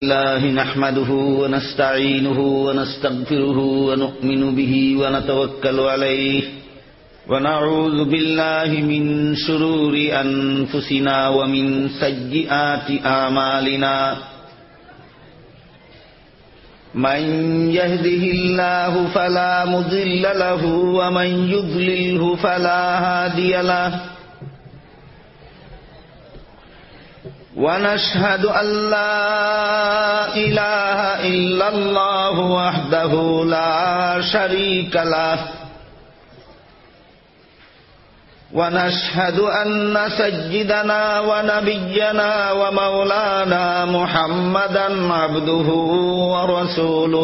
لله نحمده ونستعينه ونستغفره ونؤمن به ونتوكل عليه ونعوذ بالله من شرور أنفسنا ومن سيئات أعمالنا من يهده الله فلا مضل له ومن يضلله فلا هادي له ونشهد أن لا إله إلا الله وحده لا شريك له ونشهد أن سيدنا ونبينا ومولانا محمدا عبده ورسوله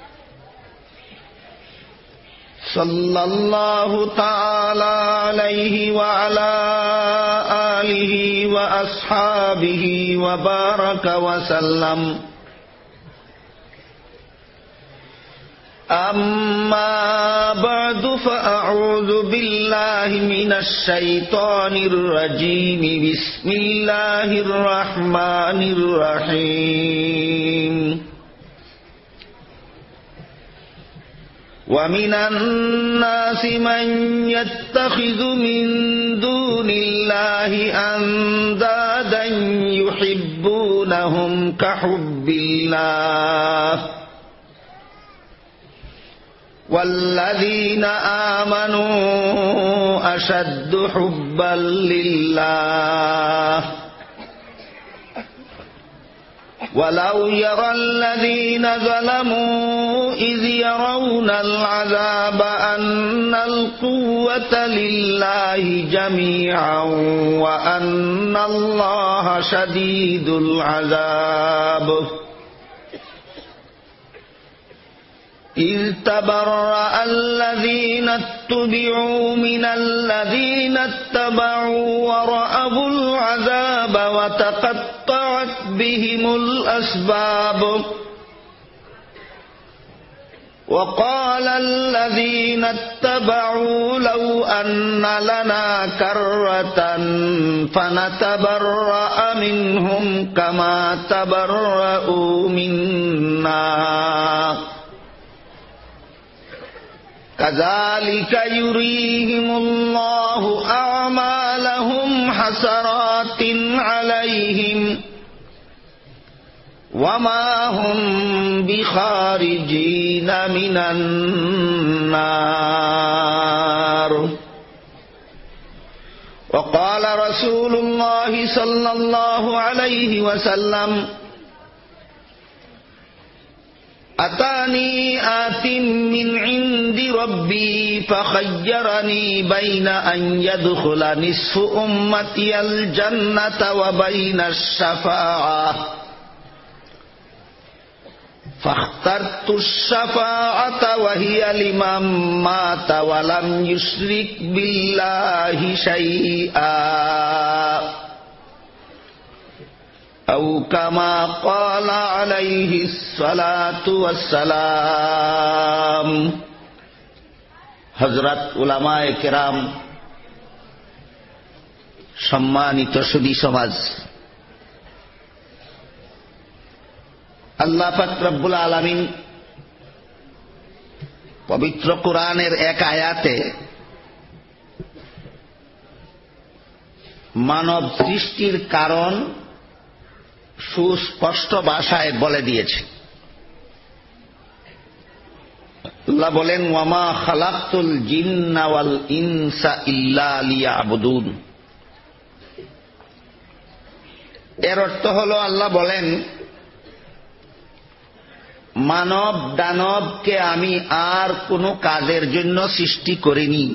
صلى الله تعالى عليه وعلى آله وأصحابه وبارك وسلم أما بعد فأعوذ بالله من الشيطان الرجيم بسم الله الرحمن الرحيم ومن الناس من يتخذ من دون الله أندادا يحبونهم كحب الله والذين آمنوا أشد حبا لله ولو يرى الذين ظلموا إذ يرون العذاب أن القوة لله جميعا وأن الله شديد العذاب إذ تبرأ الذين اتبعوا من الذين اتبعوا ورأوا العذاب وتقطعت بهم الأسباب وقال الذين اتبعوا لو أن لنا كرة فنتبرأ منهم كما تبرأوا منا كذلك يريهم الله أعمالهم حسرات عليهم وما هم بخارجين من النار وقال رسول الله صلى الله عليه وسلم أتاني آت من عند ربي فخيرني بين أن يدخل نصف أمتي الجنة وبين الشفاعة فاخترت الشفاعة وهي لمن مات ولم يشرك بالله شيئا أو كما قال عليه الصلاة والسلام হযরত উলামায়ে কেরাম, সম্মানিত সুধী সমাজ, আল্লাহ পাক রব্বুল আলামিন পবিত্র কোরআনের এক আয়াতে মানব সৃষ্টির কারণ সুস্পষ্ট ভাষায় বলে দিয়েছে। আল্লাহ বলেন, ওয়ামা খালাকতুল জিন্না ওয়াল ইনসা ইল্লা লিয়াবুদুন। এর অর্থ হলো, আল্লাহ বলেন, মানব দানবকে আমি আর কোনো কাজের জন্য সৃষ্টি করিনি,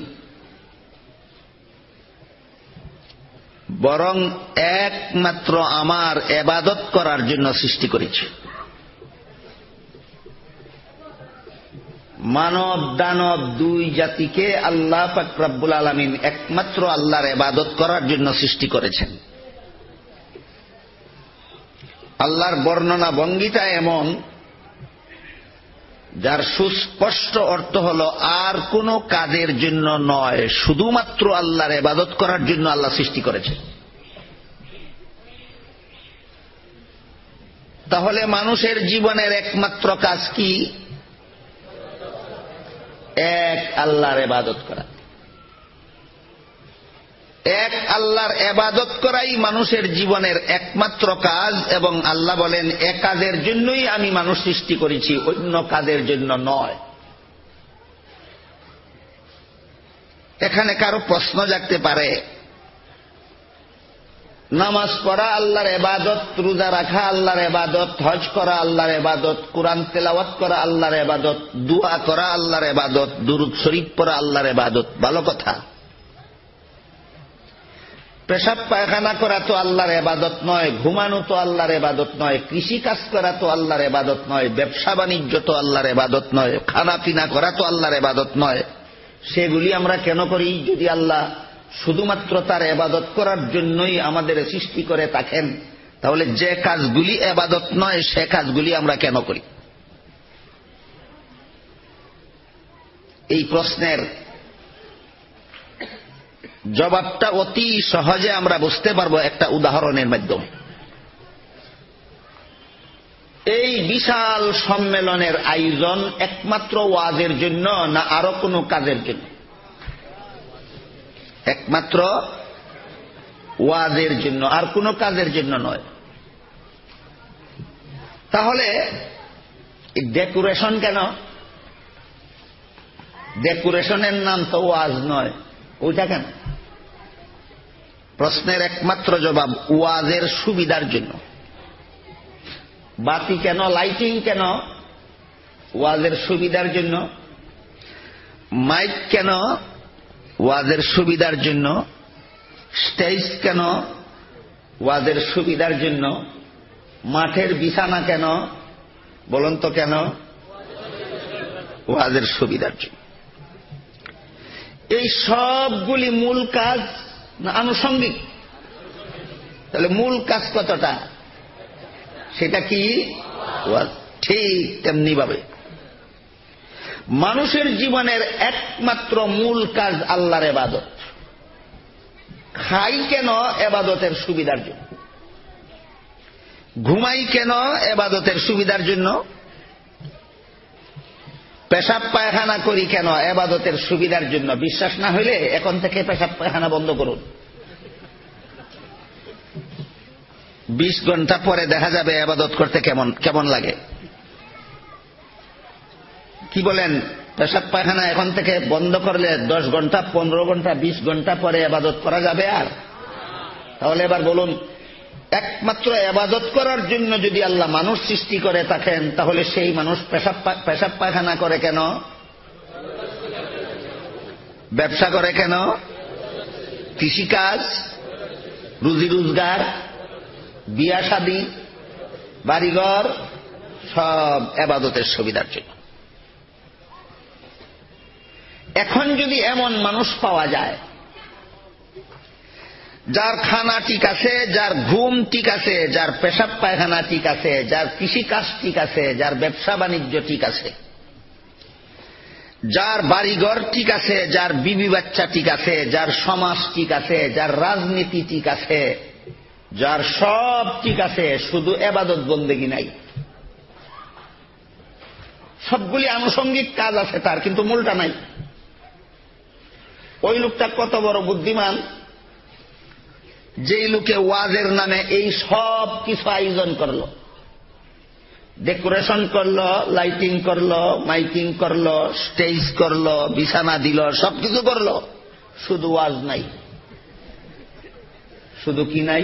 বরং একমাত্র আমার ইবাদত করার জন্য সৃষ্টি করেছি। মানব দানব দুই জাতিকে আল্লাহ পাক রব্বুল আলামিন একমাত্র আল্লাহর ইবাদত করার জন্য সৃষ্টি করেছেন। আল্লাহর বর্ণনা ভঙ্গিটা এমন, যার সুস্পষ্ট অর্থ হলো আর কোনো কাজের জন্য নয়, শুধুমাত্র আল্লাহর ইবাদত করার জন্য আল্লাহ সৃষ্টি করেছেন। তাহলে মানুষের জীবনের একমাত্র কাজ কি? এক আল্লাহর ইবাদত করা। এক আল্লাহর ইবাদত করাই মানুষের জীবনের একমাত্র কাজ, এবং আল্লাহ বলেন এক কাজের জন্যই আমি মানুষ সৃষ্টি করেছি, অন্য কাজের জন্য নয়। এখানে কারো প্রশ্ন জাগতে পারে, নামাজ পড়া আল্লাহর ইবাদত, রোজা রাখা আল্লাহর ইবাদত, হজ করা আল্লাহর ইবাদত, কুরআন তেলাওয়াত করা আল্লাহর ইবাদত, দোয়া করা আল্লাহর ইবাদত, দুরূদ শরীফ পড়া আল্লাহর ইবাদত। ভালো কথা। পেশাব পায়খানা করা তো আল্লাহর ইবাদত নয়, ঘুমানো তো আল্লাহর ইবাদত নয়, কৃষি কাজ করা তো আল্লাহর ইবাদত নয়, ব্যবসা বাণিজ্য তো আল্লাহর ইবাদত নয়, খানা পিনা করা তো আল্লাহর ইবাদত নয়। সেগুলি আমরা কেন করি? যদি আল্লাহ শুধুমাত্র তার ইবাদত করার জন্যই আমাদের সৃষ্টি করে থাকেন, তাহলে যে কাজগুলি ইবাদত নয় সে কাজগুলি আমরা কেন করি? এই প্রশ্নের জবাবটা অতি সহজে আমরা বুঝতে পারবো একটা উদাহরণের মাধ্যমে। এই বিশাল সম্মেলনের আয়োজন একমাত্র ওয়াজের জন্য না আরো কোনো কাজের জন্য? একমাত্র ওয়াজের জন্য, আর কোনো কাজের জন্য নয়। তাহলে ডেকোরেশন কেন? ডেকোরেশনের নাম তো ওয়াজ নয়, ওইটা কেন? প্রশ্নের একমাত্র জবাব ওয়াজের সুবিধার জন্য। বাতি কেন, লাইটিং কেন? ওয়াজের সুবিধার জন্য। মাইক কেন? ওয়াজের সুবিধার জন্য। স্টেজ কেন? ওয়াজের সুবিধার জন্য। মাঠের বিছানা কেন? বলুন তো কেন? ওয়াজের সুবিধার জন্য। এই সবগুলি মূল কাজ না আনুষঙ্গিক? তাহলে মূল কাজ কতটা? সেটা কি? ওয়াজ। ঠিক তেমনি ভাবে মানুষের জীবনের একমাত্র মূল কাজ আল্লাহর ইবাদত। খাই কেন? ইবাদতের সুবিধার জন্য। ঘুমাই কেন? ইবাদতের সুবিধার জন্য। পেশাব পায়খানা করি কেন? ইবাদতের সুবিধার জন্য। বিশ্বাস না হইলে এখন থেকে পেশাব পায়খানা বন্ধ করুন। 20 ঘন্টা পরে দেখা যাবে ইবাদত করতে কেমন লাগে। কি বলেন? পেশাব পায়খানা এখন থেকে বন্ধ করলে 10 ঘন্টা, 15 ঘন্টা, 20 ঘন্টা পরে ইবাদত করা যাবে আর? তাহলে এবার বলুন, একমাত্র ইবাদত করার জন্য যদি আল্লাহ মানুষ সৃষ্টি করে থাকেন, তাহলে সেই মানুষ পেশাব পায়খানা করে কেন? ব্যবসা করে কেন? কৃষিকাজ, রুজি রোজগার, বিয়া শাদী, বাড়িঘর, সব ইবাদতের সুবিধার জন্য। এখন যদি এমন মানুষ পাওয়া যায় যার খানা ঠিক আছে, যার ঘুম ঠিক আছে, যার পেশাব পায়খানা ঠিক আছে, যার কৃষিকাজ ঠিক আছে, যার ব্যবসা বাণিজ্য ঠিক আছে, যার বাড়িঘর ঠিক আছে, যার বিবি বাচ্চা ঠিক আছে, যার সমাজ ঠিক আছে, যার রাজনীতি ঠিক আছে, যার সব ঠিক আছে, শুধু ইবাদত বন্দেগী নাই। সবগুলি আনুষঙ্গিক কাজ আছে তার, কিন্তু মূলটা নাই। ওই লোকটা কত বড় বুদ্ধিমান, যেই লোকে ওয়াজের নামে এই সব কিছু আয়োজন করলো, ডেকোরেশন করলো, লাইটিং করলো, মাইকিং করলো, স্টেজ করলো, বিছানা দিল, সবকিছু করলো, শুধু ওয়াজ নাই। শুধু কি নাই?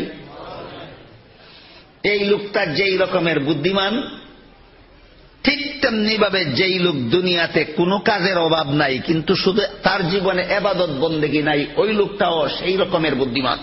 এই লোকটা যেই রকমের বুদ্ধিমান, ঠিক তেমনি ভাবে যেই লোক দুনিয়াতে কোনো কাজের অভাব নাই কিন্তু শুধু তার জীবনে ইবাদত বন্দেগী নাই, ওই লোকটাও সেই রকমের বুদ্ধিমান।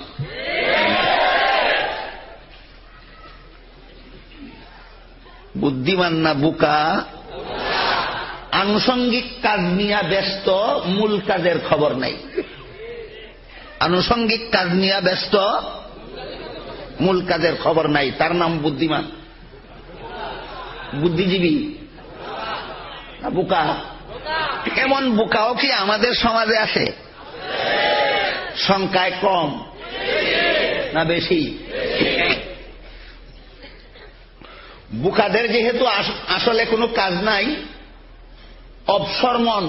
বুদ্ধিমান না বোকা? আনুষঙ্গিক কাজ নিয়ে ব্যস্ত, মূল কাজের খবর নাই। আনুষঙ্গিক কাজ নিয়ে ব্যস্ত, মূল কাজের খবর নাই, তার নাম বুদ্ধিমান। বুদ্ধিজীবী না বোকা? এমন বোকাও কি আমাদের সমাজে আছে? সংখ্যায় কম না বেশি? বুকাদের যেহেতু আসলে কোনো কাজ নাই, অবসর মন,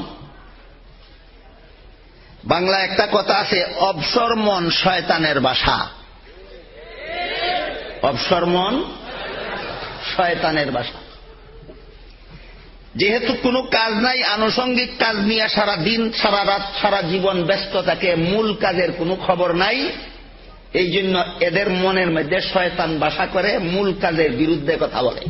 বাংলা একটা কথা আছে, অবসর মন শয়তানের বাসা। অবসর মন শয়তানের বাসা। যেহেতু কোনো কাজ নাই, আনুষঙ্গিক কাজ নিয়ে সারা দিন সারা রাত সারা জীবন ব্যস্ত থাকে, মূল কাজের কোনো খবর নাই, এই জন্য এদের মনের মধ্যে শয়তান বাসা করে, মূল কাজের বিরুদ্ধে কথা বলে।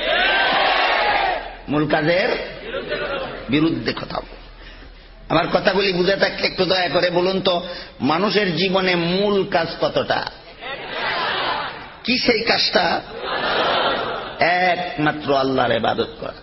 মূল কাজের বিরুদ্ধে কথা বলে। আমার কথাগুলি বুঝে থাকলে একটু দয়া করে বলুন তো, মানুষের জীবনে মূল কাজ কতটা? কি সেই কাজটা? একমাত্র আল্লাহর ইবাদত করা।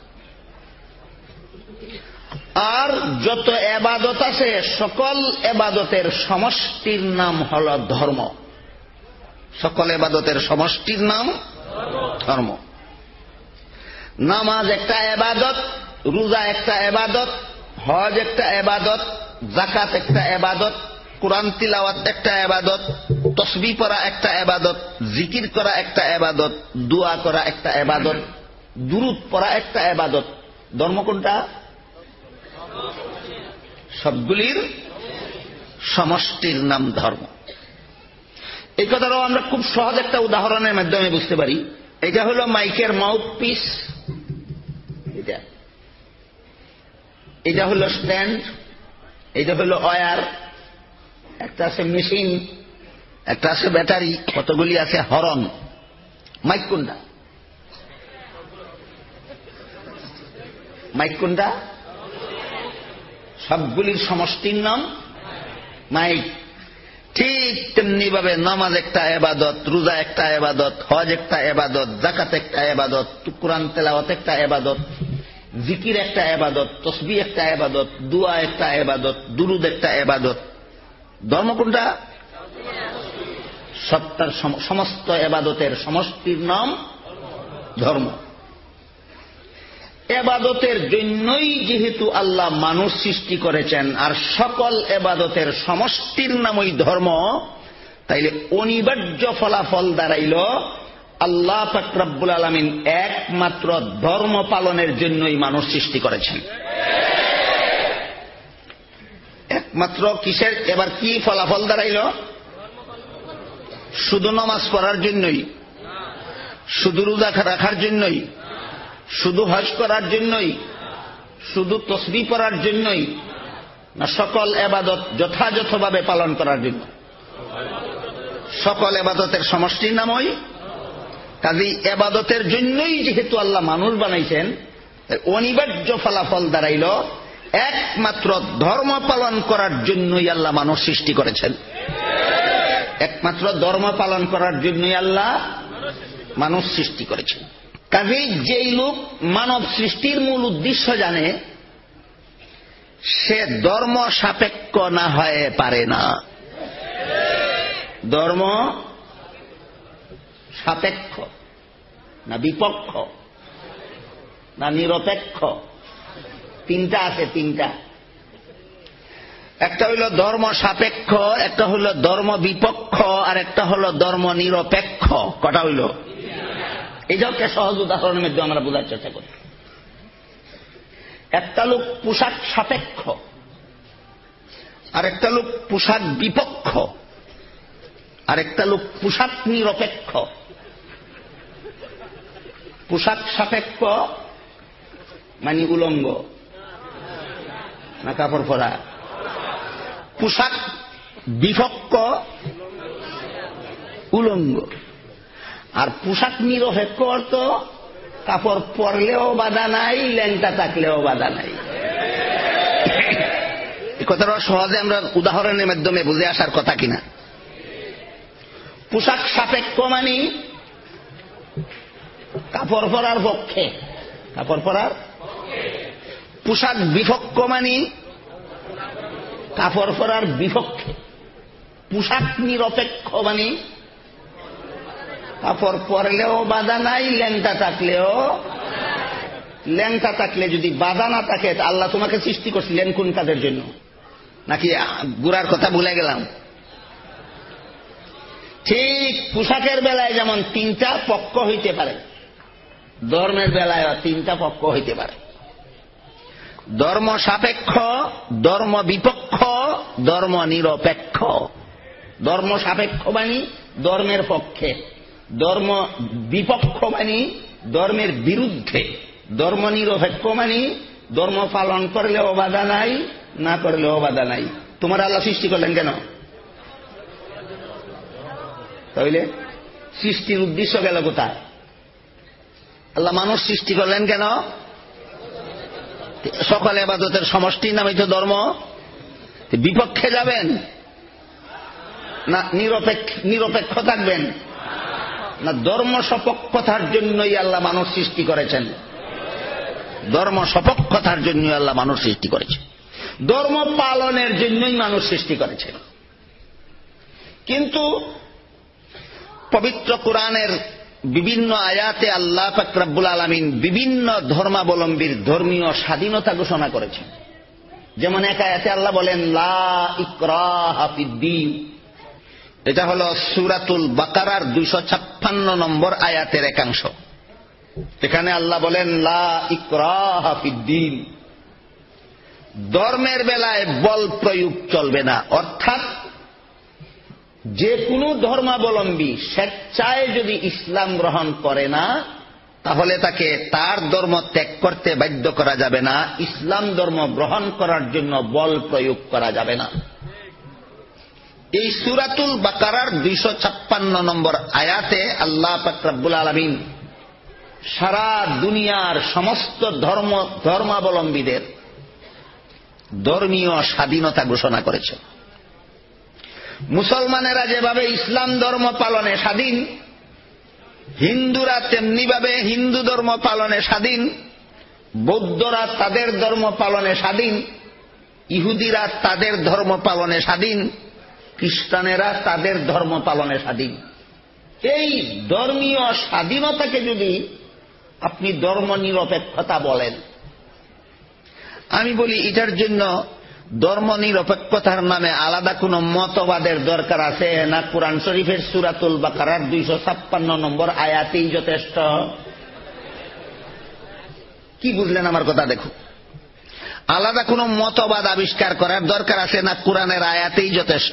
আর যত ইবাদত আছে সকল ইবাদতের সমষ্টির নাম হল ধর্ম। সকল ইবাদতের সমষ্টির নাম ধর্ম। নামাজ একটা ইবাদত, রোজা একটা ইবাদত, হজ একটা ইবাদত, যাকাত একটা ইবাদত, কুরআন তিলাওয়াত একটা ইবাদত, তাসবিহ পড়া একটা ইবাদত, জিকির করা একটা ইবাদত, দোয়া করা একটা ইবাদত, দুরূদ পড়া একটা ইবাদত। ধর্ম কোনটা? সবগুলির সমষ্টির নাম ধর্ম। এই কথাটাও আমরা খুব সহজ একটা উদাহরণের মাধ্যমে বুঝতে পারি। এটা হলো মাইকের মাউথ পিস, এটা হলো স্ট্যান্ড, এটা হলো ওয়্যার, একটা আছে মেশিন, একটা আছে ব্যাটারি, কতগুলি আছে হরন। মাইক কোনটা? মাইক কোনটা? সবগুলির সমষ্টির নাম মাইক। ঠিক তেমনি ভাবে নামাজ একটা ইবাদত, রোজা একটা ইবাদত, হজ একটা ইবাদত, যাকাত একটা ইবাদত, কুরআন তেলাওয়াত একটা ইবাদত, জিকির একটা ইবাদত, তাসবিহ একটা ইবাদত, দোয়া একটা ইবাদত, দুরূদ একটা ইবাদত। ধর্ম কোনটা? সত্তার সমস্ত ইবাদতের সমষ্টির নাম ধর্ম। ইবাদতের জন্যই যেহেতু আল্লাহ মানুষ সৃষ্টি করেছেন, আর সকল ইবাদতের সমষ্টির নামই ধর্ম, তাইলে অনিবার্য ফলাফল দাঁড়াইল আল্লাহ পাক রব্বুল আলামিন একমাত্র ধর্ম পালনের জন্যই মানুষ সৃষ্টি করেছেন। একমাত্র কিসের? এবার কি ফলাফল দাঁড়াইল? শুধু নামাজ পড়ার জন্যই, শুধু রোজা রাখার জন্যই, শুধু হজ করার জন্যই, শুধু তাসবিহ পড়ার জন্যই, না সকল ইবাদত যথাযথভাবে পালন করার জন্য? সকল ইবাদতের সমষ্টির নামই। কাজেই ইবাদতের জন্যই যেহেতু আল্লাহ মানুষ বানাইছেন, অনিবার্য ফলাফল দাঁড়াইল একমাত্র ধর্ম পালন করার জন্যই আল্লাহ মানুষ সৃষ্টি করেছেন। একমাত্র ধর্ম পালন করার জন্যই আল্লাহ মানুষ সৃষ্টি করেছেন। কাজেই যেই লোক মানব সৃষ্টির মূল উদ্দেশ্য জানে, সে ধর্ম সাপেক্ষ না হয়ে পারে না। ধর্ম সাপেক্ষ না বিপক্ষ না নিরপেক্ষ? তিনটা আছে, তিনটা। একটা হইল ধর্ম সাপেক্ষ, একটা হইল ধর্ম বিপক্ষ, আর একটা হইল ধর্ম নিরপেক্ষ। কটা হইল? এইটাও একটা সহজ উদাহরণের মধ্যে আমরা বোঝার চেষ্টা করি। একটা লোক পোশাক সাপেক্ষ, আর একটা লোক পোশাক বিপক্ষ, আর একটা লোক পোশাক নিরপেক্ষ। পোশাক সাপেক্ষ মানে উলঙ্গ না কাপড় পরা? পোশাক বিপক্ষ উলঙ্গ। আর পোশাক নিরপেক্ষ অর্থ কাপড় পরলেও বাধা নাই, ল্যাংটা থাকলেও বাধা নাই। এই কথাটা সহজে আমরা উদাহরণের মাধ্যমে বুঝে আসার কথা কিনা? পোশাক সাপেক্ষ মানে কাপড় পরার পক্ষে, কাপড় পরার। পোশাক বিপক্ষ মানে কাপড় পরার বিপক্ষে। পোশাক নিরপেক্ষ মানে কাপড় পরলেও বাধা নাই, ল্যাংটা থাকলেও। ল্যাংটা থাকলে যদি বাধা না থাকে, আল্লাহ তোমাকে সৃষ্টি করছিলেন কোন কাজের জন্য? নাকি গুড়ার কথা ভুলে গেলাম? ঠিক পোশাকের বেলায় যেমন তিনটা পক্ষ হইতে পারে, ধর্মের বেলায় তিনটা পক্ষ হইতে পারে: ধর্ম সাপেক্ষ, ধর্ম বিপক্ষ, ধর্ম নিরপেক্ষ। ধর্ম সাপেক্ষ মানে ধর্মের পক্ষে, ধর্ম বিপক্ষ মানে ধর্মের বিরুদ্ধে, ধর্ম নিরপেক্ষ মানে ধর্ম পালন করলেও বাধা নাই, না করলেও বাধা নাই। তোমার আল্লাহ সৃষ্টি করলেন কেন? তাহলে সৃষ্টির উদ্দেশ্য গেল কোথায়? আল্লাহ মানুষ সৃষ্টি করলেন কেন? সকল ইবাদতের সমষ্টির নামই তো ধর্ম। বিপক্ষে যাবেন না নিরপেক্ষ থাকবেন? না ধর্ম সপক্ষতার জন্যই আল্লাহ মানুষ সৃষ্টি করেছেন। ধর্ম সপক্ষতার জন্যই আল্লাহ মানুষ সৃষ্টি করেছেন, ধর্ম পালনের জন্যই মানুষ সৃষ্টি করেছেন। কিন্তু পবিত্র কোরআনের বিভিন্ন আয়াতে আল্লাহ পাক রব্বুল আলামিন বিভিন্ন ধর্মাবলম্বীর ধর্মীয় স্বাধীনতা ঘোষণা করেছেন। যেমন এক আয়াতে আল্লাহ বলেন লা ইকরাহা ফিদ্দীন। এটা হল সূরাতুল বাকারার 256 নম্বর আয়াতের একাংশ। এখানে আল্লাহ বলেন লা ইকরাহা ফিদ্দীন, ধর্মের বেলায় বল প্রয়োগ চলবে না। অর্থাৎ যে কোনো ধর্মাবলম্বী স্বেচ্ছায় যদি ইসলাম গ্রহণ করে না, তাহলে তাকে তার ধর্ম ত্যাগ করতে বাধ্য করা যাবে না, ইসলাম ধর্ম গ্রহণ করার জন্য বল প্রয়োগ করা যাবে না। এই সূরাতুল বাকারার 256 নম্বর আয়াতে আল্লাহ পাক রব্বুল আলামিন সারা দুনিয়ার সমস্ত ধর্মাবলম্বীদের ধর্মীয় স্বাধীনতা ঘোষণা করেছে। মুসলমানেরা যেভাবে ইসলাম ধর্ম পালনে স্বাধীন, হিন্দুরা তেমনিভাবে হিন্দু ধর্ম পালনে স্বাধীন, বৌদ্ধরা তাদের ধর্ম পালনে স্বাধীন, ইহুদিরা তাদের ধর্ম পালনে স্বাধীন, খ্রিস্টানেরা তাদের ধর্ম পালনে স্বাধীন। এই ধর্মীয় স্বাধীনতাকে যদি আপনি ধর্ম নিরপেক্ষতা বলেন, আমি বলি এটার জন্য ধর্ম নিরপেক্ষতার নামে আলাদা কোন মতবাদের দরকার আছে না? কুরআন শরীফের সূরাতুল বাকারার 256 নম্বর আয়াতেই যথেষ্ট। কি বুঝলেন আমার কথা? দেখো, আলাদা কোন মতবাদ আবিষ্কার করার দরকার আছে না? কুরআনের আয়াতেই যথেষ্ট।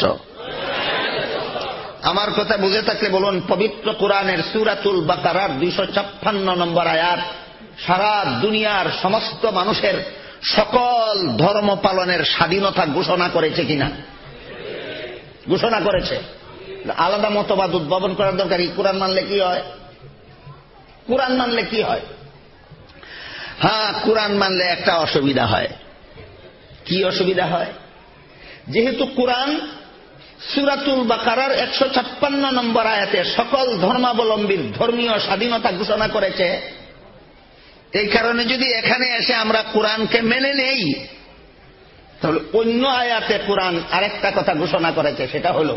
আমার কথা বুঝে থাকলে বলুন, পবিত্র কুরআনের সূরাতুল বাকারার 256 নম্বর আয়াত সারা দুনিয়ার সমস্ত মানুষের সকল ধর্ম পালনের স্বাধীনতা ঘোষণা করেছে কিনা? ঘোষণা করেছে। আলাদা মতবাদ উদ্ভাবন করার দরকার। কোরআন মানলে কি হয়? কোরআন মানলে কি হয়? হ্যাঁ, কোরআন মানলে একটা অসুবিধা হয়। কি অসুবিধা হয়? যেহেতু কোরআন সূরাতুল বাকারার 156 নম্বর আয়াতে সকল ধর্মাবলম্বীর ধর্মীয় স্বাধীনতা ঘোষণা করেছে, এই কারণে যদি এখানে এসে আমরা কোরআনকে মেনে নেই, তাহলে অন্য আয়াতে কোরআন আরেকটা কথা ঘোষণা করেছে, সেটা হলো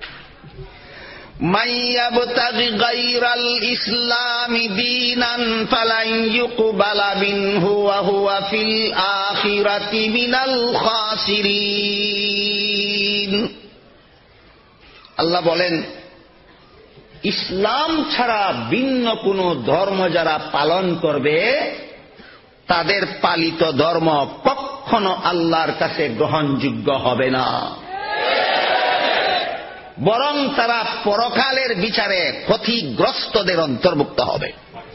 মাইয়াবতাগি গায়রাল ইসলামি দীনান ফালান ইউকবালা মিনহু ওয়া হুয়া ফিল আখিরাতি মিনাল খাসিরিন। আল্লাহ বলেন, ইসলাম ছাড়া ভিন্ন কোন ধর্ম যারা পালন করবে, তাদের পালিত ধর্ম কখনো আল্লাহর কাছে গ্রহণযোগ্য হবে না, বরং তারা পরকালের বিচারে ক্ষতিগ্রস্তদের অন্তর্ভুক্ত হবে।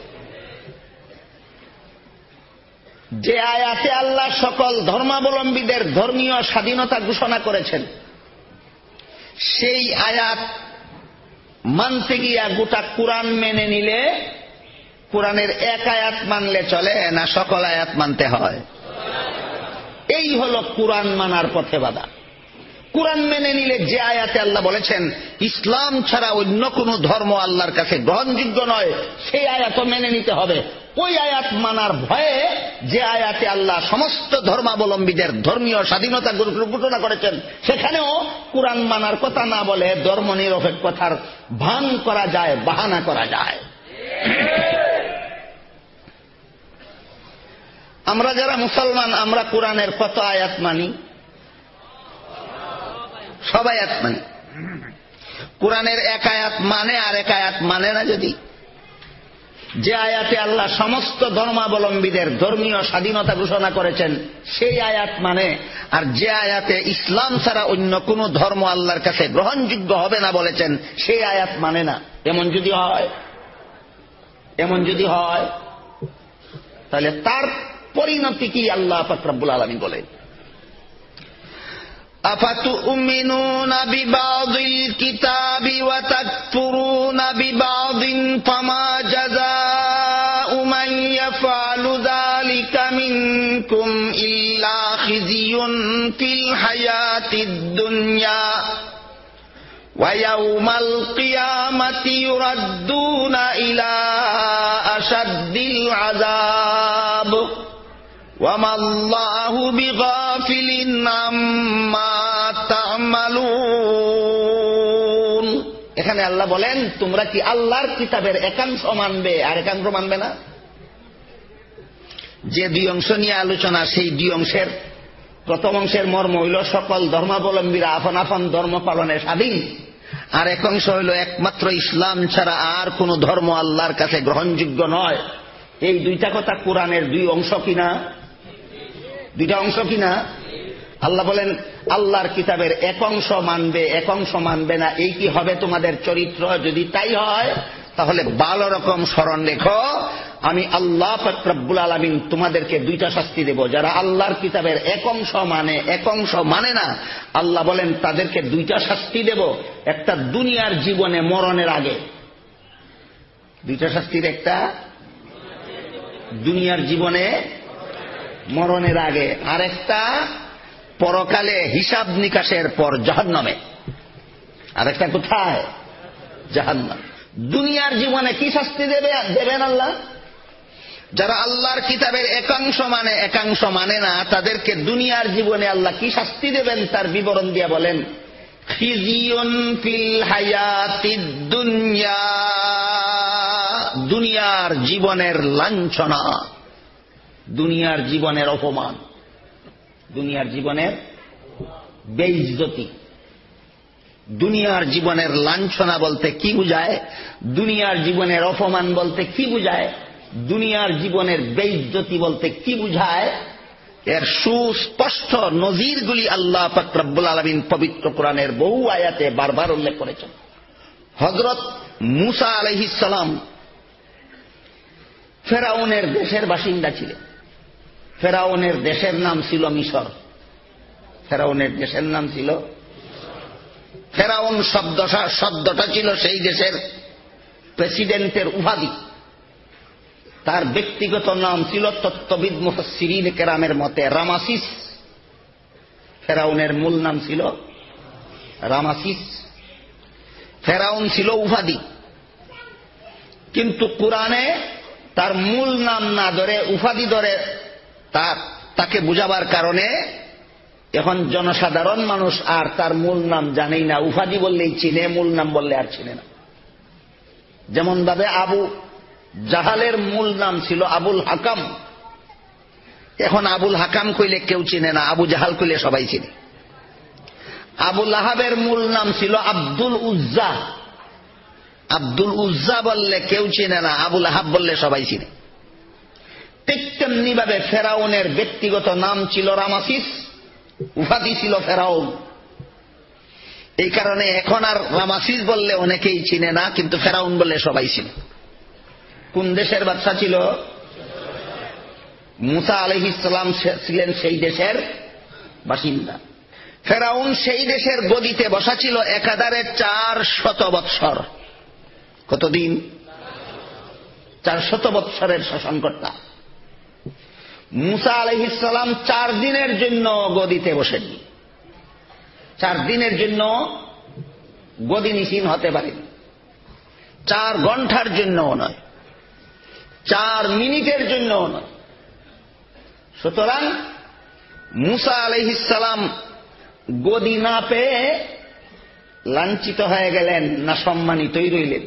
যে আয়াতে আল্লাহ সকল ধর্মাবলম্বীদের ধর্মীয় স্বাধীনতা ঘোষণা করেছেন, সেই আয়াত মানতে গিয়া গোটা কোরআন মেনে নিলে, কোরআনের এক আয়াত মানলে চলে না সকল আয়াত মানতে হয়? এই হলো কোরআন মানার পথে বাধা। কোরআন মেনে নিলে যে আয়াতে আল্লাহ বলেছেন ইসলাম ছাড়া অন্য কোন ধর্ম আল্লাহর কাছে গ্রহণযোগ্য নয়, সেই আয়াতও মেনে নিতে হবে। ওই আয়াত মানার ভয়ে যে আয়াতে আল্লাহ সমস্ত ধর্মাবলম্বীদের ধর্মীয় স্বাধীনতা ঘোষণা করেছেন, সেখানেও কোরআন মানার কথা না বলে ধর্ম নিরপেক্ষতার ভান করা যায়, বাহানা করা যায়। আমরা যারা মুসলমান, আমরা কোরআনের কত আয়াত মানি? সব আয়াত মানি। কোরআনের এক আয়াত মানে আর এক আয়াত মানে না। যদি যে আয়াতে আল্লাহ সমস্ত ধর্মাবলম্বীদের ধর্মীয় স্বাধীনতা ঘোষণা করেছেন সেই আয়াত মানে, আর যে আয়াতে ইসলাম ছাড়া অন্য কোন ধর্ম আল্লাহর কাছে গ্রহণযোগ্য হবে না বলেছেন সেই আয়াত মানে না। এমন যদি হয় তাহলে তার পরিণতি কি আল্লাহ পাক রব্বুল আলামিন বলেন, আফাতুমিনুনা বিবাযিল কিতাবি ওয়া তাকফুরুনা বিবাযিন ফামা জাযাউ মান ইয়াফআলু যালিকা মিনকুম ইল্লা খিজিয়ুন ফিল হায়াতিদ দুনিয়া ওয়া ইয়াউমাল কিয়ামাতি ইউরাদ্দুনা ইলা আশাদ্দিল আযাব ওয়া মাল্লাহু বিগাফিলিন আম্মা তা'মালুন। এখানে আল্লাহ বলেন তোমরা কি আল্লাহর কিতাবের একাংশ মানবে আর একাংশ মানবে না? যে দুই অংশ নিয়ে আলোচনা, সেই দুই অংশের প্রথম অংশের মর্ম হইল সকল ধর্মাবলম্বীরা আপন আপন ধর্ম পালনে স্বাধীন, আর এক অংশ হইল একমাত্র ইসলাম ছাড়া আর কোন ধর্ম আল্লাহর কাছে গ্রহণযোগ্য নয়। এই দুইটা কথা কোরআনের দুই অংশ কিনা? দুইটা অংশ কিনা? আল্লাহ বলেন আল্লাহর কিতাবের এক অংশ মানবে এক অংশ মানবে না, এই কি হবে তোমাদের চরিত্র? যদি তাই হয় তাহলে ভালো রকম স্মরণ রেখো, আমি আল্লাহ পাক রব্বুল আলামিন তোমাদেরকে দুইটা শাস্তি দেব। যারা আল্লাহর কিতাবের এক অংশ মানে এক অংশ মানে না, আল্লাহ বলেন তাদেরকে দুইটা শাস্তি দেব। একটা দুনিয়ার জীবনে মরণের আগে, দুইটা শাস্তির একটা দুনিয়ার জীবনে মরণের আগে, আর একটা পরকালে হিসাব নিকাশের পর জাহান্নামে। আর একটা কোথায়? জাহান্নাম। দুনিয়ার জীবনে কি শাস্তি দেবেন আল্লাহ? যারা আল্লাহর কিতাবের একাংশ মানে একাংশ মানে না, তাদেরকে দুনিয়ার জীবনে আল্লাহ কি শাস্তি দেবেন তার বিবরণ দিয়ে বলেন, খিজিয়ুন ফিল হায়াতিদ দুনিয়া, দুনিয়ার জীবনের লাঞ্ছনা, দুনিয়ার জীবনের অপমান, দুনিয়ার জীবনের বেইজ্জতি। দুনিয়ার জীবনের লাঞ্ছনা বলতে কি বুঝায়? দুনিয়ার জীবনের অপমান বলতে কি বুঝায়? দুনিয়ার জীবনের বেইজ্জতি বলতে কি বুঝায়? এর সুস্পষ্ট নজিরগুলি আল্লাহ পাক রব্বুল আলামিন পবিত্র কোরআনের বহু আয়াতে বারবার উল্লেখ করেছেন। হযরত মূসা আলাইহিস সালাম ফেরাউনের দেশের বাসিন্দা ছিলেন। ফেরাউনের দেশের নাম ছিল মিশর। ফেরাউনের দেশের নাম ছিল, ফেরাউন শব্দটা ছিল সেই দেশের প্রেসিডেন্টের উপাধি। তার ব্যক্তিগত নাম ছিল তত্ত্ববিদ মুফাসসিরিন কেরামের মতে রামাসিস। ফেরাউনের মূল নাম ছিল রামাসিস। ফেরাউন ছিল উপাধি, কিন্তু কোরআনে তার মূল নাম না ধরে উপাধি ধরে তাকে বুঝাবার কারণে এখন জনসাধারণ মানুষ আর তার মূল নাম জানেই না। উপাধি বললেই চিনে, মূল নাম বললে আর চিনে না। যেমন ভাবে আবু জাহালের মূল নাম ছিল আবুল হাকাম, এখন আবুল হাকাম কইলে কেউ চিনে না, আবু জাহাল কইলে সবাই চিনে। আবু লাহাবের মূল নাম ছিল আব্দুল উজ্জা, আব্দুল উজ্জা বললে কেউ চিনে না, আবু লাহাব বললে সবাই চিনে। ঠিক তেমনি ভাবে ফেরাউনের ব্যক্তিগত নাম ছিল রামাসিস, উপাধি ছিল ফেরাউন। এই কারণে এখন আর রামাসিস বললে অনেকেই চিনে না, কিন্তু ফেরাউন বললে সবাই চিনে। কোন দেশের বাদশা ছিল? মূসা আলাইহিস সালাম ছিলেন সেই দেশের বাসিন্দা। ফেরাউন সেই দেশের গদিতে বসা ছিল 1400 বৎসর। কতদিন? 400 বৎসরের শাসনকর্তা। মূসা আলাইহিস সালাম 4 দিনের জন্য গদিতে বসেননি। 4 দিনের জন্য গদি নিসীন হতে পারেন, 4 ঘন্টার জন্যও নয়, 4 মিনিটের জন্যও নয়। সুতরাং মূসা আলাইহিস সালাম গদি না পেয়ে লাঞ্ছিত হয়ে গেলেন না সম্মানিতই রইলেন?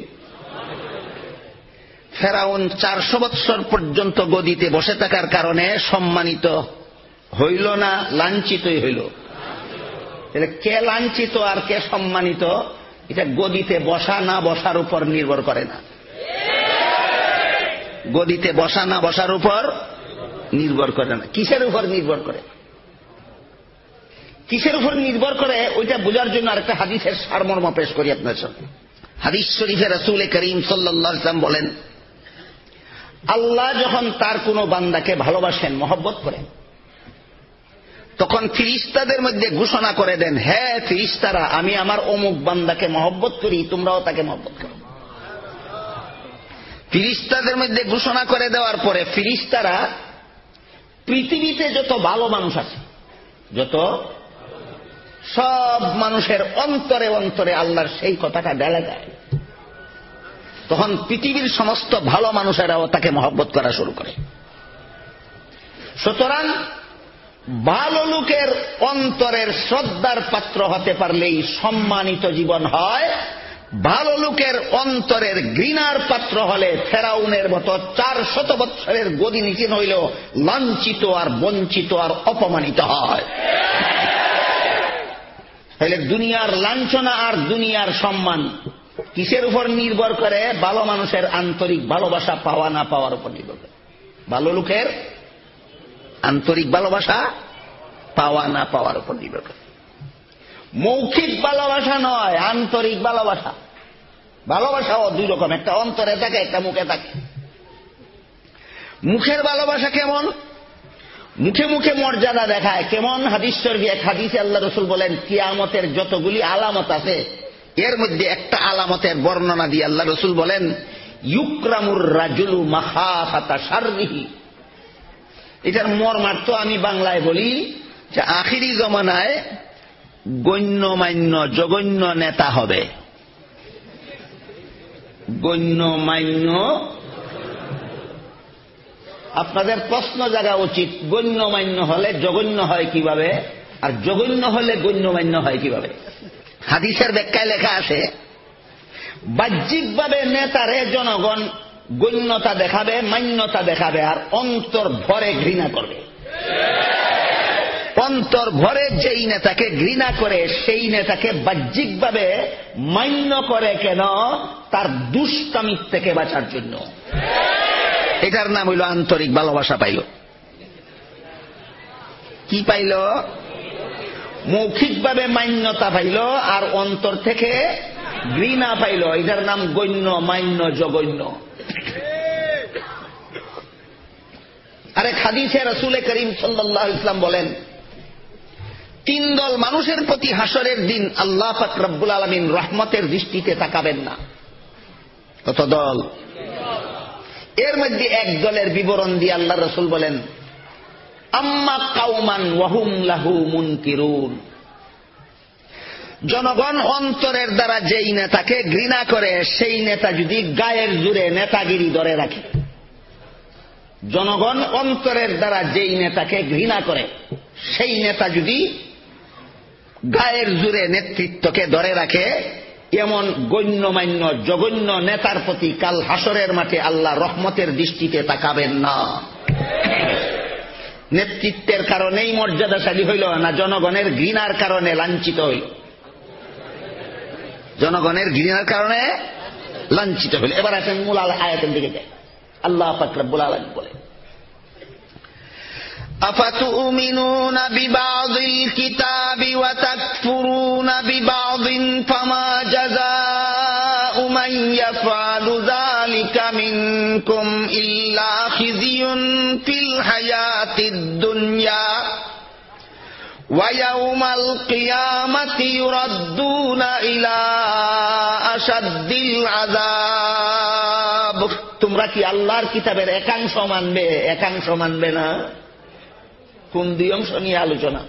ফেরাউন 400 বৎসর পর্যন্ত গদিতে বসে থাকার কারণে সম্মানিত হইল না লাঞ্ছিতই হইল? তাহলে কে লাঞ্ছিত আর কে সম্মানিত, এটা গদিতে বসা না বসার উপর নির্ভর করে না। গদিতে বসা না বসার উপর নির্ভর করে না। কিসের উপর নির্ভর করে? কিসের উপর নির্ভর করে ওইটা বোঝার জন্য আরেকটা হাদিসের সারমর্ম পেশ করি আপনার সামনে। হাদিস শরীফে রাসূল করিম সাল্লাল্লাহু আলাইহি ওয়াসাল্লাম বলেন, আল্লাহ যখন তার কোনো বান্দাকে ভালোবাসেন, মহব্বত করেন, তখন ফিরিস্তাদের মধ্যে ঘোষণা করে দেন, হে ফিরিস্তারা, আমি আমার অমুক বান্দাকে মহব্বত করি, তোমরাও তাকে মহব্বত করো। ফিরিস্তাদের মধ্যে ঘোষণা করে দেওয়ার পরে ফিরিস্তারা পৃথিবীতে যত ভালো মানুষ আছে, যত সব মানুষের অন্তরে অন্তরে আল্লাহর সেই কথাটা ঢেলে দেয়। তখন পৃথিবীর সমস্ত ভালো মানুষেরাও তাকে মহব্বত করা শুরু করে। সুতরাং ভালো লোকের অন্তরের শ্রদ্ধার পাত্র হতে পারলেই সম্মানিত জীবন হয়। ভালো লোকের অন্তরের ঘৃণার পাত্র হলে ফেরাউনের মতো 400 বৎসরের গদি নিচে হইলেও লাঞ্ছিত আর বঞ্চিত আর অপমানিত হয়। তাহলে দুনিয়ার লাঞ্ছনা আর দুনিয়ার সম্মান কিসের উপর নির্ভর করে? ভালো মানুষের আন্তরিক ভালোবাসা পাওয়া না পাওয়ার উপর নির্ভর করে। ভালো লোকের আন্তরিক ভালোবাসা পাওয়া না পাওয়ার উপর নির্ভর করে। মৌখিক ভালোবাসা নয়, আন্তরিক ভালোবাসা। ভালোবাসাও দুই রকম, একটা অন্তরে থাকে, একটা মুখে থাকে। মুখের ভালোবাসা কেমন? মুখে মুখে মর্যাদা দেখায়। কেমন? হাদিস শরীফে এক হাদিসে আল্লাহ রাসূল বলেন, কিয়ামতের যতগুলি আলামত আছে এর মধ্যে একটা আলামতের বর্ণনা দিয়ে আল্লাহ রাসূল বলেন, ইউকরামুর রাজুলু মাখাফাতা শাররিহি। এটার মর্মার্থ আমি বাংলায় বলি যে আখিরি জমানায় গণ্যমান্য জঘন্য নেতা হবে। গণ্যমান্য, আপনাদের প্রশ্ন জাগা উচিত, গণ্যমান্য হলে জঘন্য হয় কিভাবে, আর জঘন্য হলে গণ্যমান্য হয় কিভাবে? হাদিসের ব্যাখ্যায় লেখা আছে, বাহ্যিকভাবে নেতারে জনগণ গণ্যতা দেখাবে, মান্যতা দেখাবে, আর অন্তর ভরে ঘৃণা করবে। অন্তর ভরে যেই নেতাকে ঘৃণা করে সেই নেতাকে বাহ্যিকভাবে মান্য করে কেন? তার দুষ্টামির থেকে বাঁচার জন্য। এটার নাম হইল আন্তরিক ভালোবাসা পাইল। কি পাইল? মৌখিকভাবে মান্যতা পাইল আর অন্তর থেকে ঘৃণা পাইল। এটার নাম গণ্য, মান্য, জঘন্য। আরেক হাদিসে রাসূল করিম সাল্লাল্লাহু আলাইহি ওয়াসাল্লাম বলেন, 3 দল মানুষের প্রতি হাসরের দিন আল্লাহ পাক রব্বুল আলামিন রহমতের দৃষ্টিতে তাকাবেন না। কত দল? এর মধ্যে এক দলের বিবরণ দিয়ে আল্লাহ রাসূল বলেন, আম্মা কাওমান ওয়াহুম লাহু মুনকিরুন। জনগণ অন্তরের দ্বারা যেই নেতাকে ঘৃণা করে সেই নেতা যদি গায়ের জোরে নেতাগিরি ধরে রাখে, জনগণ অন্তরের দ্বারা যেই নেতাকে ঘৃণা করে সেই নেতা যদি গায়ের জোরে নেতৃত্বকে ধরে রাখে, এমন গণ্যমান্য জঘন্য নেতার প্রতি কাল হাসরের মাঠে আল্লাহ রহমতের দৃষ্টিতে তাকাবেন না। নেতৃত্বের কারণেই মর্যাদাশালী হইল না জনগণের ঘৃণার কারণে লাঞ্ছিত হইল? জনগণের ঘৃণার কারণে লাঞ্ছিত হইল। এবার আসেন মূল আয়াতের দিকে যাই। আল্লাহ পাক রব্বুল আলামিন বলেন, আফাতুমিনুনা বিবাযিল কিতাবি ওয়া তাকফুরুনা বিবাযিন ফামা জাযাউ মান ইয়াফআলু যালিকা মিনকুম ইল্লা খিযুন ফিল হায়াতিদ দুনিয়া ওয়া ইয়াউমাল কিয়ামাতি ইউরাদ্দুনা ইলা আশাদ্দিল আযাব। তোমরা কি আল্লাহর কিতাবের একাংশ মানবে, একাংশ মানবে না? কোন 2 অংশ নিয়ে আলোচনা?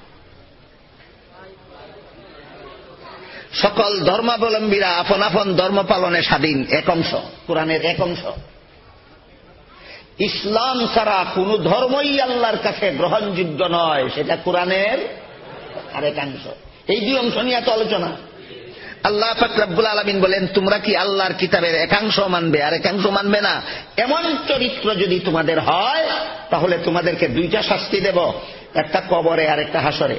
সকল ধর্মাবলম্বীরা আপন আপন ধর্ম পালনে স্বাধীন, এক অংশ, কোরআনের এক অংশ। ইসলাম ছাড়া কোন ধর্মই আল্লাহর কাছে গ্রহণযোগ্য নয়, সেটা কোরআনের আরেক অংশ। এই 2 অংশ নিয়ে তো আলোচনা। আল্লাহ পাক রব্বুল আলামিন বলেন, তোমরা কি আল্লাহর কিতাবের একাংশ মানবে আর একাংশ মানবে না? এমন চরিত্র যদি তোমাদের হয় তাহলে তোমাদেরকে 2টা শাস্তি দেব, একটা কবরে আর একটা হাসরে।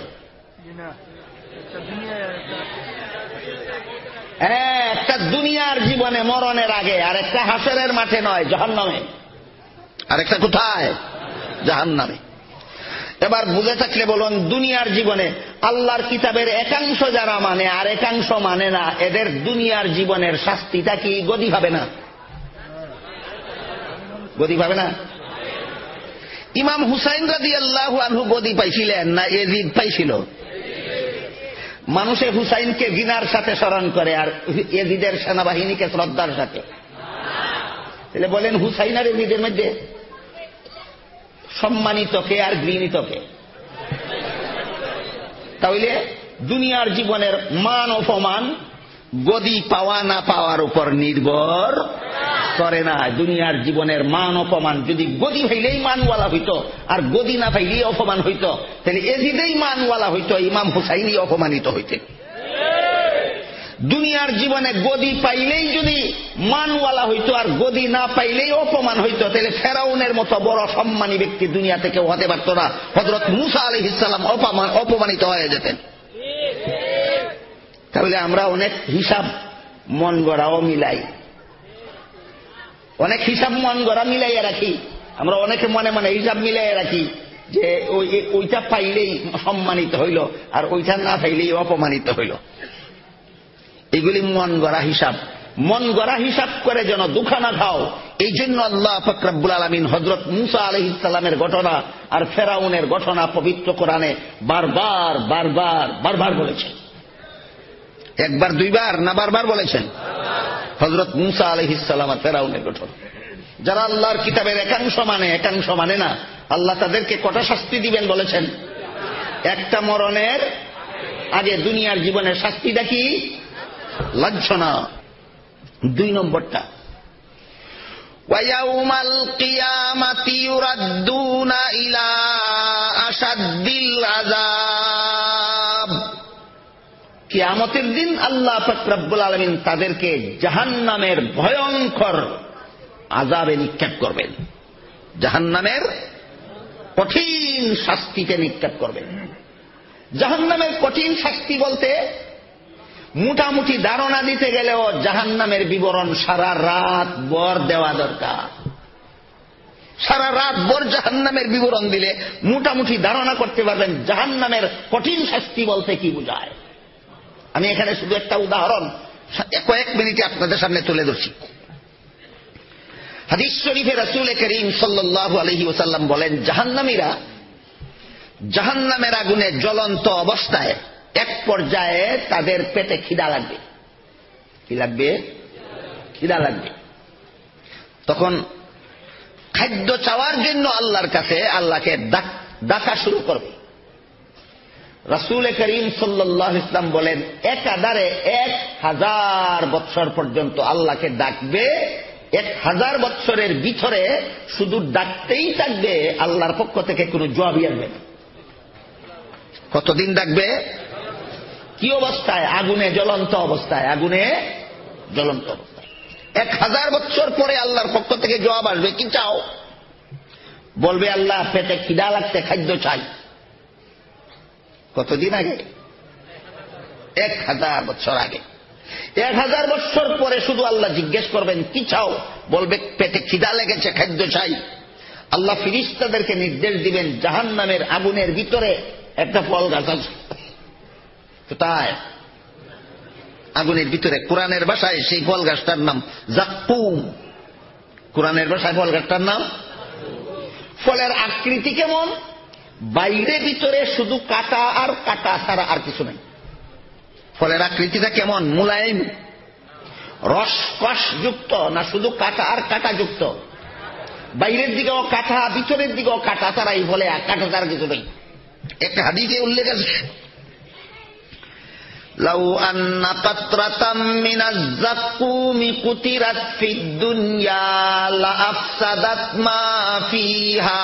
একটা দুনিয়ার জীবনে মরণের আগে, আর একটা হাসরের মাঠে নয়, জাহান্নামে। আরেকটা কোথায়? জাহান্নামে। এবার বুঝে থাকলে বলুন, দুনিয়ার জীবনে আল্লাহর কিতাবের একাংশ যারা মানে আর একাংশ মানে না, এদের দুনিয়ার জীবনের শাস্তিটা কি গদি হবে না? গদি পাবে না? ইমাম হুসাইন রাদিয়াল্লাহু আনহু গদি পাইছিলেন না ইয়াজিদ পাইছিল? মানুষে হুসাইনকে ঘৃণার সাথে স্মরণ করে আর ইয়াজিদের সেনাবাহিনীকে শ্রদ্ধার সাথে। তাহলে বলেন, হুসাইন আর ইয়াজিদের মধ্যে সম্মানিত কে আর ঘৃণিত কে? তাহলে দুনিয়ার জীবনের মান অপমান গদি পাওয়া না পাওয়ার উপর নির্ভর করে না। দুনিয়ার জীবনের মান অপমান যদি গদি হইলেই মানওয়ালা হইত আর গদি না পাইলেই অপমান হইত, তাহলে এজিদেই মানওয়ালা হইত, ইমাম হুসাইনই অপমানিত হইতেন। দুনিয়ার জীবনে গদি পাইলেই যদি মানওয়ালা হইত আর গদি না পাইলেই অপমান হইত, তাহলে ফেরাউনের মতো বড় সম্মানী ব্যক্তি দুনিয়া থেকে হতে পারত না। হযরত মূসা আলাইহিস সালাম অপমানিত হয়ে যেতেন। তাহলে আমরা অনেক হিসাব মন গড়াও মিলাই, অনেক হিসাব মন গড়া মিলাইয়া রাখি। আমরা অনেকে মনে মনে হিসাব মিলাইয়া রাখি যে ওইটা পাইলেই সম্মানিত হইল আর ওইটা না পাইলেই অপমানিত হইল। এগুলি মন গড়া হিসাব। মন গড়া হিসাব করে যেন দুঃখ না খাও, এই জন্য আল্লাহ পাক রব্বুল আলামিন হযরত মূসা আলাইহিস সালামের ঘটনা আর ফেরাউনের ঘটনা পবিত্র কোরআনে বারবার বারবার বারবার বলেছেন। একবার দুইবার না বারবার বলেছেন? হযরত মূসা আলাইহিস সালাম আর ফেরাউনের ঘটনা। যারা আল্লাহর কিতাবের একাংশ মানে একাংশ মানে না, আল্লাহ তাদেরকে কটা শাস্তি দিবেন বলেছেন? একটা মরণের আগে। দুনিয়ার জীবনের শাস্তিটা কি? লাঞ্ছনা। 2 নম্বরটা, ওয়ায়াউমাল কিয়ামাতি ইউরাদ্দুনা ইলা আশাদ্দিল আযাব। কিয়ামতের দিন আল্লাহ পাক রব্বুল আলামিন তাদেরকে জাহান্নামের ভয়ঙ্কর আযাবে নিক্ষেপ করবেন। জাহান্নামের কঠিন শাস্তিতে নিক্ষেপ করবেন। জাহান্নামের কঠিন শাস্তি বলতে মোটামুটি ধারণা দিতে গেলেও জাহান্নামের বিবরণ সারা রাত ভর দেওয়া দরকার। সারা রাত ভর জাহান্নামের বিবরণ দিলে মোটামুটি ধারণা করতে পারবেন জাহান্নামের কঠিন শাস্তি বলতে কি বোঝায়। আমি এখানে শুধু একটা উদাহরণ কয়েক মিনিটে আপনাদের সামনে তুলে ধরছি। হাদিস শরীফে রাসূল করিম সাল্লাল্লাহু আলাইহি ওয়াসাল্লাম বলেন, জাহান্নামীরা জাহান্নামের আগুনে জ্বলন্ত অবস্থায় এক পর্যায়ে তাদের পেটে খিদা লাগবে। কি লাগবে? খিদা লাগবে। তখন খাদ্য চাওয়ার জন্য আল্লাহর কাছে আল্লাহকে ডাকা শুরু করবে। রাসূল করিম সাল্লাল্লাহু আলাইহি ওয়াসাল্লাম বলেন, একাধারে 1000 বৎসর পর্যন্ত আল্লাহকে ডাকবে। 1000 বৎসরের ভিতরে শুধু ডাকতেই থাকবে, আল্লাহর পক্ষ থেকে কোনো জবাবই আসবে না। কতদিন ডাকবে? কি অবস্থায়? আগুনে জ্বলন্ত অবস্থায়। আগুনে জ্বলন্ত অবস্থায় 1000 বৎসর পরে আল্লাহর পক্ষ থেকে জবাব আসবে, কি চাও? বলবে, আল্লাহ পেটে খিদা লাগছে, খাদ্য চাই। কতদিন আগে? 1000 বৎসর আগে। 1000 বৎসর পরে শুধু আল্লাহ জিজ্ঞেস করবেন, কি চাও? বলবে, পেটে খিদা লেগেছে, খাদ্য চাই। আল্লাহ ফেরেশতাদেরকে নির্দেশ দিবেন, জাহান্নামের আগুনের ভিতরে একটা ফল গাছ আছে। কোথায়? আগুনের ভিতরে। কোরআনের ভাষায় সেই ফল গাছটার নাম জাক্কুম। কোরআনের ভাষায় ফল গাছটার নাম। ফলের আকৃতি কেমন? বাইরে ভিতরে শুধু কাটা আর কাটা ছাড়া আর কিছু নেই। ফলের আকৃতিটা কেমন? মুলায়েম, রসকস যুক্ত না শুধু কাটা আর কাটা যুক্ত? বাইরের দিকেও কাটা, ভিতরের দিকেও কাটা ছাড়া এই ফলে কাটা ছাড়া কিছু নেই। একটা হাদিসে উল্লেখ আছে, লাউ আন্না কাতরাতাম মিনাজ যাক্কুমি কুতিরাত ফিদ দুনিয়া লা আফসাদাত মা ফিহা।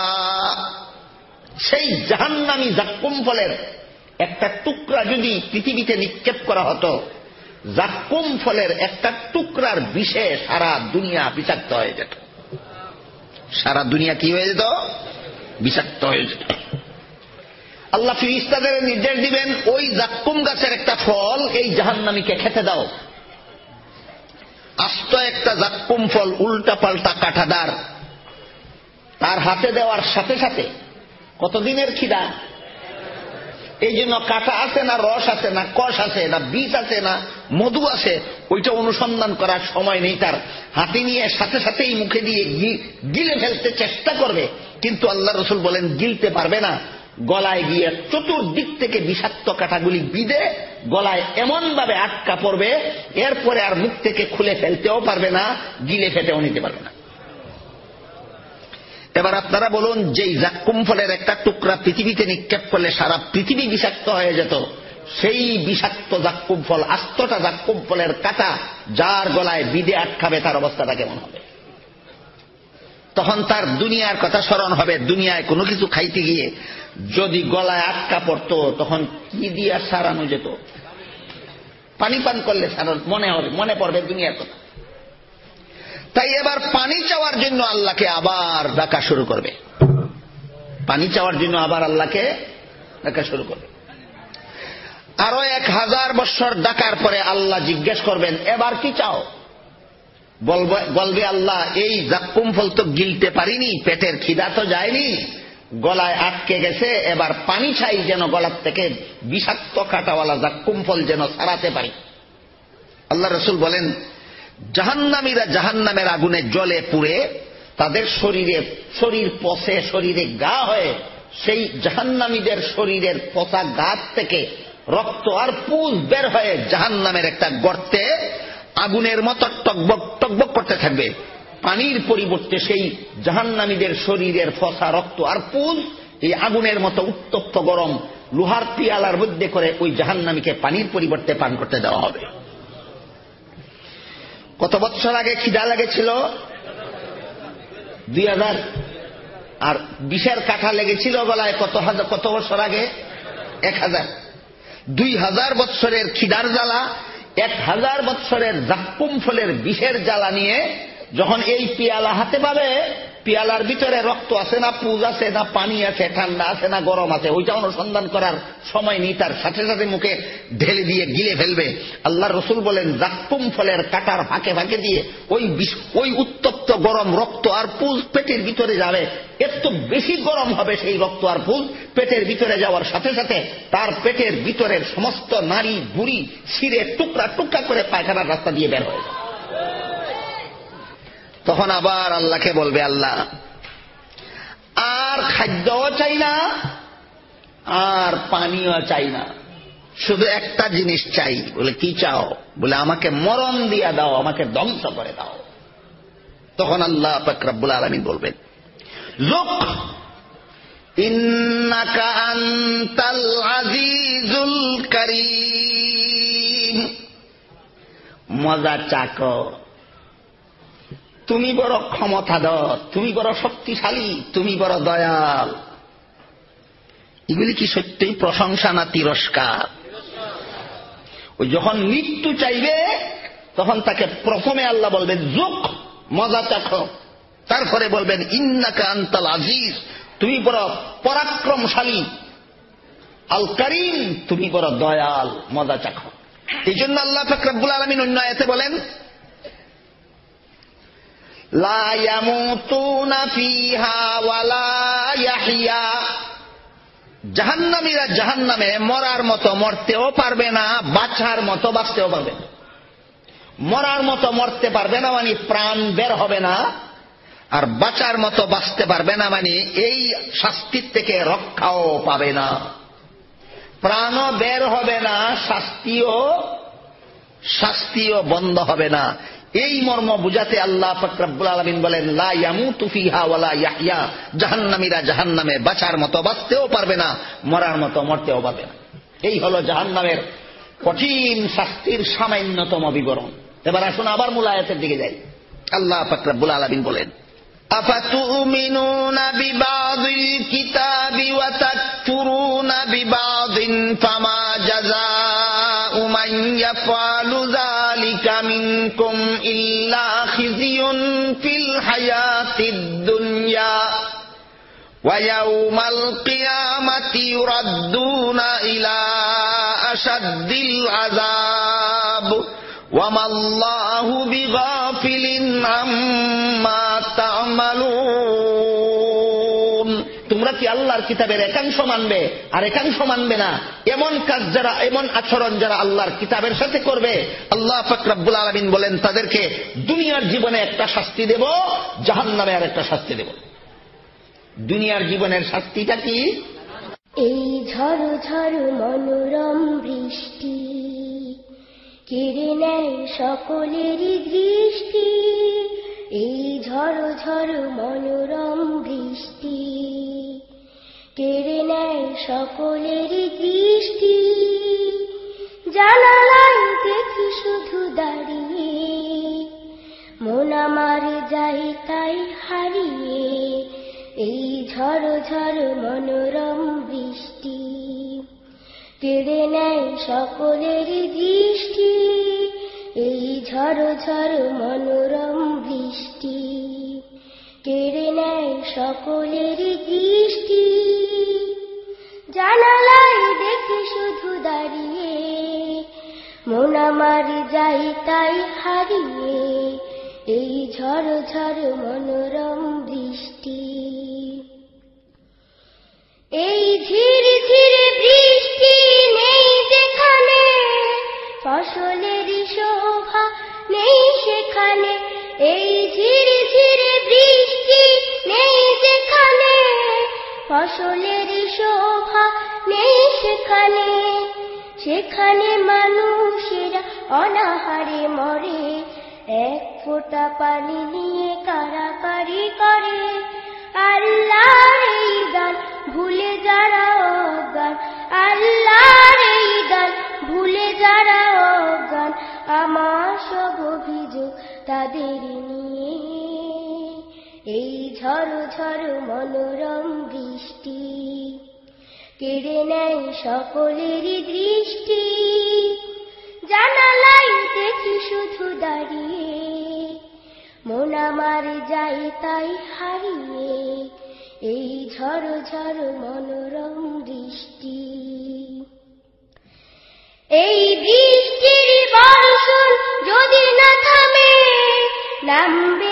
সেই জাহান্নামী যাক্কুম ফলের একটা টুকরা যদি পৃথিবীতে নিক্ষেপ করা হতো, যাক্কুম ফলের একটা টুকরার বিষে সারা দুনিয়া বিষাক্ত হয়ে যেত। সারা দুনিয়া কি হয়ে যেত? বিষাক্ত হয়ে যেত। আল্লাহ ফেরেশতাদের নির্দেশ দিবেন, ওই যাক্কুম গাছের একটা ফল এই জাহান্নামীকে খেতে দাও। আস্ত একটা যাক্কুম ফল, উল্টা পাল্টা কাঁটাদার, তার হাতে দেওয়ার সাথে সাথে কতদিনের খিদা? এই জন্য কাঁটা আছে না রস আছে না কষ আছে না বীজ আছে না মধু আছে, ওইটা অনুসন্ধান করার সময় নেই তার। হাতে নিয়ে সাথে সাথেই মুখে দিয়ে গিলে ফেলতে চেষ্টা করবে, কিন্তু আল্লাহ রসুল বলেন গিলতে পারবে না। গলায় গিয়ে চতুর্দিক থেকে বিষাক্ত কাঁটাগুলি বিঁধে গলায় এমন ভাবে আটকা পড়বে, এরপরে আর মুখ থেকে খুলে ফেলতেও পারবে না, গিলে ফেটেও নিতে পারবে না। এবার আপনারা বলুন, যেই জাক্কুম ফলের একটা টুকরা পৃথিবীতে নিক্ষেপ করলে সারা পৃথিবী বিষাক্ত হয়ে যেত, সেই বিষাক্ত জাক্কুম ফল, আস্তটা জাক্কুম ফলের কাঁটা যার গলায় বিঁধে আটকাবে, তার অবস্থাটা কেমন হবে? তখন তার দুনিয়ার কথা স্মরণ হবে। দুনিয়ায় কোনো কিছু খাইতে গিয়ে যদি গলায় আটকা পড়ত, তখন কি দিয়া সারানো যেত? পানি পান করলে সারানো মনে পড়বে দুনিয়ার কথা। তাই এবার পানি চাওয়ার জন্য আল্লাহকে আবার ডাকা শুরু করবে। পানি চাওয়ার জন্য আবার আল্লাহকে ডাকা শুরু করবে। আরো 1000 বছর ডাকার পরে আল্লাহ জিজ্ঞেস করবেন, এবার কি চাও? বলবে আল্লাহ, এই জাক্কুম ফল তো গিলতে পারিনি, পেটের খিদা তো যায়নি, গলায় আটকে গেছে, এবার পানি চাই যেন গলার থেকে বিষাক্ত কাঁটাওয়ালা জাক্কুম ফল যেন ছাড়াতে পারি। আল্লাহ রসুল বলেন, জাহান্নামীরা জাহান্নামের আগুনে জ্বলে পুড়ে তাদের শরীর পচে, শরীরে গা হয়ে, সেই জাহান্নামীদের শরীরের পচা গাছ থেকে রক্ত আর পুজ বের হয়ে জাহান্নামের একটা গর্তে আগুনের মতো টকবক টকবক করতে থাকবে। পানির পরিবর্তে সেই জাহান্নামীদের শরীরের পচা রক্ত আর পুজ এই আগুনের মতো উত্তপ্ত গরম লোহার পিয়ালার মধ্যে করে ওই জাহান্নামীকে পানির পরিবর্তে পান করতে দেওয়া হবে। কত বছর আগে খিদা লেগেছিল? 2000। আর বিষের কাঁটা লেগেছিল গলায় কত বছর আগে? 1000। 2000 বৎসরের খিদার জ্বালা, 1000 বৎসরের জাক্কুম ফলের বিষের জ্বালা নিয়ে যখন এই পিয়ালা হাতে পাবে, পিয়ালার ভিতরে রক্ত আছে না পুজ আছে না পানি আছে, ঠান্ডা আছে না গরম আছে, ওইটা অনুসন্ধান করার সময় নেই, তার সাথে সাথে মুখে ঢেলে দিয়ে গিলে ফেলবে। আল্লাহ রসুল বলেন, জাক্কুম ফলের কাঁটার ফাঁকে ফাঁকে দিয়ে ওই উত্তপ্ত গরম রক্ত আর পুজ পেটের ভিতরে যাবে। এত বেশি গরম হবে সেই রক্ত আর পুজ, পেটের ভিতরে যাওয়ার সাথে সাথে তার পেটের ভিতরের সমস্ত নাড়ি বুড়ি ছিঁড়ে টুকরা টুকরা করে পায়খানার রাস্তা দিয়ে বের হয়ে যাবে। তখন আবার আল্লাহকে বলবে, আল্লাহ আর খাদ্যও চাই না, আর পানিও চাই না, শুধু একটা জিনিস চাই। বলে, কি চাও? বলে, আমাকে মরণ দিয়া দাও, আমাকে ধ্বংস করে দাও। তখন আল্লাহ পাক রব্বুল আলামিন বলবেন, যুক ইন্নাকা আনতাল আজিজুল কারীম, মজা চাকো, তুমি বড় ক্ষমতাধর, তুমি বড় শক্তিশালী, তুমি বড় দয়াল। এগুলি কি সত্যিই প্রশংসা না তিরস্কার? ওই যখন মৃত্যু চাইবে তখন তাকে প্রথমে আল্লাহ বলবেন যুক, মজা চাখো, তারপরে বলবেন ইন্নাকা আনতাল আজিজ, তুমি বড় পরাক্রমশালী, আল কারীম, তুমি বড় দয়াল, মজা চাখো। এই জন্য আল্লাহ পাক রব্বুল আলামিন অন্য আয়াতে বলেন, লা ইয়ামুতুনা ফিহা ওয়ালা ইয়াহইয়া, জাহান্নামীরা জাহান্নামে মরার মতো মরতেও পারবে না, বাঁচার মতো বাঁচতেও পারবে না। মরার মতো মরতে পারবে না মানে প্রাণ বের হবে না, আর বাঁচার মতো বাঁচতে পারবে না মানে এই শাস্তির থেকে রক্ষাও পাবে না, প্রাণও বের হবে না, শাস্তিও বন্ধ হবে না। এই মর্ম বুঝাতে আল্লাহ পাক রব্বুল আলামিন বলেন, লা ইয়ামুতু ফিহা ওয়ালা ইয়াহইয়া, জাহান্নামীরা জাহান্নামে বাঁচার মতো বাঁচতেও পারবে না, মরার মতো মরতেও পারবে না। এই হলো জাহান্নামের কঠিন শাস্তির সামান্যতম বিবরণ। এবার আসুন আবার মূল আয়াতের দিকে যাই। আল্লাহ পাক রব্বুল আলামিন বলেন, আফাতুমিনুনা বিবাযিল কিতাবি ওয়া তাকফুরুনা বিবাযিন ফামা জাযাউ মান ইয়াফআলু যালিকা মিনকুম ইল্লা খিজিয়ুন ফিল হায়াতিদ দুনিয়া ওয়া ইয়াউমাল কিয়ামাতি ইউরাদ্দুনা ইলা আশাদ্দিল আযাব ওয়া মাল্লাহু বিগাফিলিন আম্মা তা'মালুন। তোমরা কি আল্লাহর কিতাবের একাংশ মানবে আর একাংশ মানবে না? এমন কাজ যারা, এমন আচরণ যারা আল্লাহর কিতাবের সাথে করবে, আল্লাহ পাক রব্বুল আলামিন বলেন তাদেরকে দুনিয়ার জীবনে একটা শাস্তি দেব, জাহান্নামে আর একটা শাস্তি দেব। দুনিয়ার জীবনের শাস্তিটা কি? এই ঝড় ঝড় মনোরম বৃষ্টি কেড়ে নেয় সকলেরই দৃষ্টি। এই ঝড় ঝড় মনোরম বৃষ্টি কেড়ে নেয় সকলেরই দৃষ্টি। জানালায় দেখি শুধু দাঁড়িয়ে, মন আমার যাই তাই হারিয়ে। এই ঝড় ঝড় মনোরম বৃষ্টি কেড়ে নেয় সকলেরই দৃষ্টি। এই ঝড় ঝড় মনোরম বৃষ্টি কেড়ে নেয় সকলেরই দৃষ্টি। জানালায় দেখি শুধু দাঁড়িয়ে, মন আমার যাই তাই হারিয়ে। এই ঝড় ঝড় মনোরম বৃষ্টি। এই ধীরে ধীরে বৃষ্টি নেই যেখানে, ফসলেরই শোভা নেই সেখানে। এই ধীরে ধীরে বৃষ্টি নেই যেখানে, ফসলেরই শোভা নেই সেখানে। সেখানে মানুষেরা অনাহারে মরে, এক ফোঁটা পানি নিয়ে কারাকারি করে। আল্লাহর এই গান ভুলে যারা অজ্ঞান, আল্লাহর এই গান ভুলে যারা অজ্ঞান। আমার সব অভিযোগ তাদের নিয়ে। এই ঝড় ঝড় মনোরম বৃষ্টি কেড়ে নেয় সকলেরই দৃষ্টি। জানালায় দেখি শুধু দাঁড়িয়ে, মন আমার যাই তাই হারিয়ে। এই ঝড় ঝড় মনোরম বৃষ্টি। এই বৃষ্টির বর্ষণ যদি না থামে, নামবে